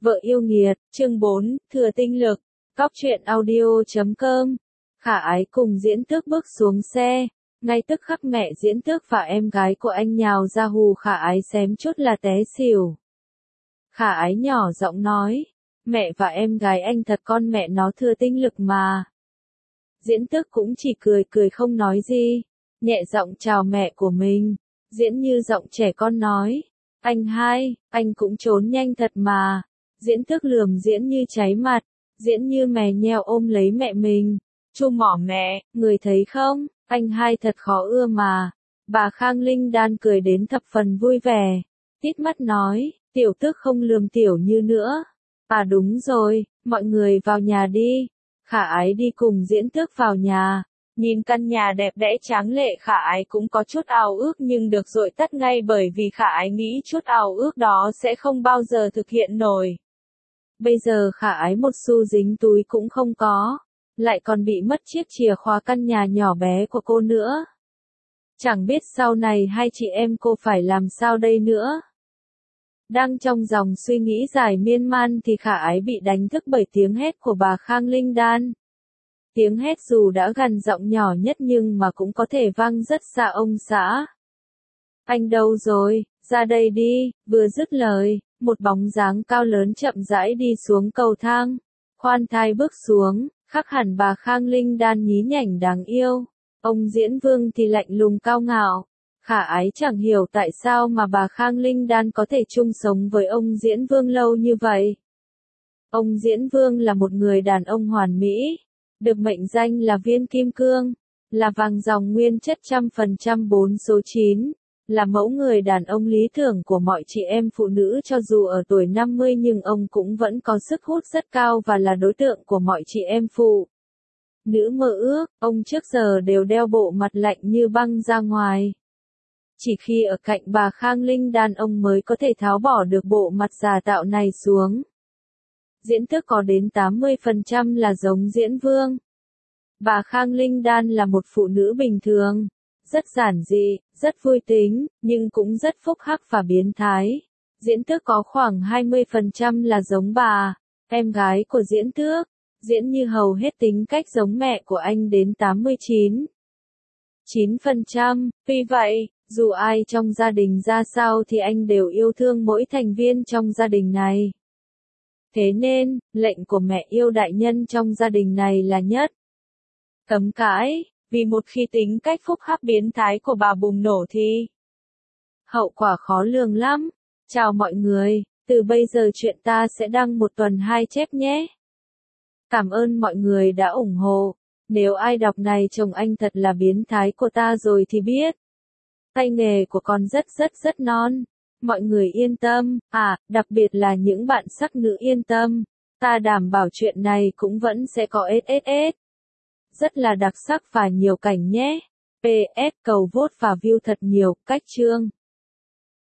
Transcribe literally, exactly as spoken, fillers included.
Vợ yêu nghiệt, chương bốn, thừa tinh lực. Cóc truyện audio chấm com. Khả Ái cùng Diễn Tước bước xuống xe. Ngay tức khắc mẹ Diễn Tước và em gái của anh nhào ra hù Khả Ái xém chút là té xỉu. Khả Ái nhỏ giọng nói, mẹ và em gái anh thật con mẹ nó thừa tinh lực mà. Diễn Tước cũng chỉ cười cười không nói gì, nhẹ giọng chào mẹ của mình. Diễn Như giọng trẻ con nói, anh hai, anh cũng trốn nhanh thật mà. Diễn Tước lườm Diễn Như cháy mặt, Diễn Như mè nheo ôm lấy mẹ mình. Chu mỏ mẹ, người thấy không, anh hai thật khó ưa mà. Bà Khang Linh Đan cười đến thập phần vui vẻ, tít mắt nói, tiểu Tước không lườm tiểu Như nữa. À đúng rồi, mọi người vào nhà đi. Khả Ái đi cùng Diễn Tước vào nhà. Nhìn căn nhà đẹp đẽ tráng lệ, Khả Ái cũng có chút ao ước nhưng được dội tắt ngay bởi vì Khả Ái nghĩ chút ao ước đó sẽ không bao giờ thực hiện nổi. Bây giờ Khả Ái một xu dính túi cũng không có, lại còn bị mất chiếc chìa khóa căn nhà nhỏ bé của cô nữa. Chẳng biết sau này hai chị em cô phải làm sao đây nữa. Đang trong dòng suy nghĩ dài miên man thì Khả Ái bị đánh thức bởi tiếng hét của bà Khang Linh Đan. Tiếng hét dù đã gần giọng nhỏ nhất nhưng mà cũng có thể vang rất xa ông xã. Anh đâu rồi, ra đây đi, vừa dứt lời, một bóng dáng cao lớn chậm rãi đi xuống cầu thang. Khoan thai bước xuống, khác hẳn bà Khang Linh Đan nhí nhảnh đáng yêu. Ông Diễn Vương thì lạnh lùng cao ngạo. Khả Ái chẳng hiểu tại sao mà bà Khang Linh Đan có thể chung sống với ông Diễn Vương lâu như vậy. Ông Diễn Vương là một người đàn ông hoàn mỹ, được mệnh danh là viên kim cương, là vàng dòng nguyên chất trăm phần trăm bốn số chín, là mẫu người đàn ông lý tưởng của mọi chị em phụ nữ cho dù ở tuổi năm mươi nhưng ông cũng vẫn có sức hút rất cao và là đối tượng của mọi chị em phụ nữ mơ ước. Ông trước giờ đều đeo bộ mặt lạnh như băng ra ngoài. Chỉ khi ở cạnh bà Khang Linh Đan ông mới có thể tháo bỏ được bộ mặt giả tạo này xuống. Diễn Tước có đến tám mươi phần trăm là giống Diễn Vương. Bà Khang Linh Đan là một phụ nữ bình thường, rất giản dị, rất vui tính, nhưng cũng rất phúc hắc và biến thái. Diễn Tước có khoảng hai mươi phần trăm là giống bà, em gái của Diễn Tước. Diễn Như hầu hết tính cách giống mẹ của anh đến tám mươi chín phần trăm. Vì vậy, dù ai trong gia đình ra sao thì anh đều yêu thương mỗi thành viên trong gia đình này. Thế nên, lệnh của mẹ yêu đại nhân trong gia đình này là nhất. Cấm cãi, vì một khi tính cách phúc hắc biến thái của bà bùng nổ thì hậu quả khó lường lắm. Chào mọi người, từ bây giờ chuyện ta sẽ đăng một tuần hai chép nhé. Cảm ơn mọi người đã ủng hộ. Nếu ai đọc này chồng anh thật là biến thái của ta rồi thì biết. Tay nghề của con rất rất rất non. Mọi người yên tâm, à, đặc biệt là những bạn sắc nữ yên tâm. Ta đảm bảo chuyện này cũng vẫn sẽ có ét ét ét. Rất là đặc sắc và nhiều cảnh nhé. pê ét cầu vote và view thật nhiều, cách chương.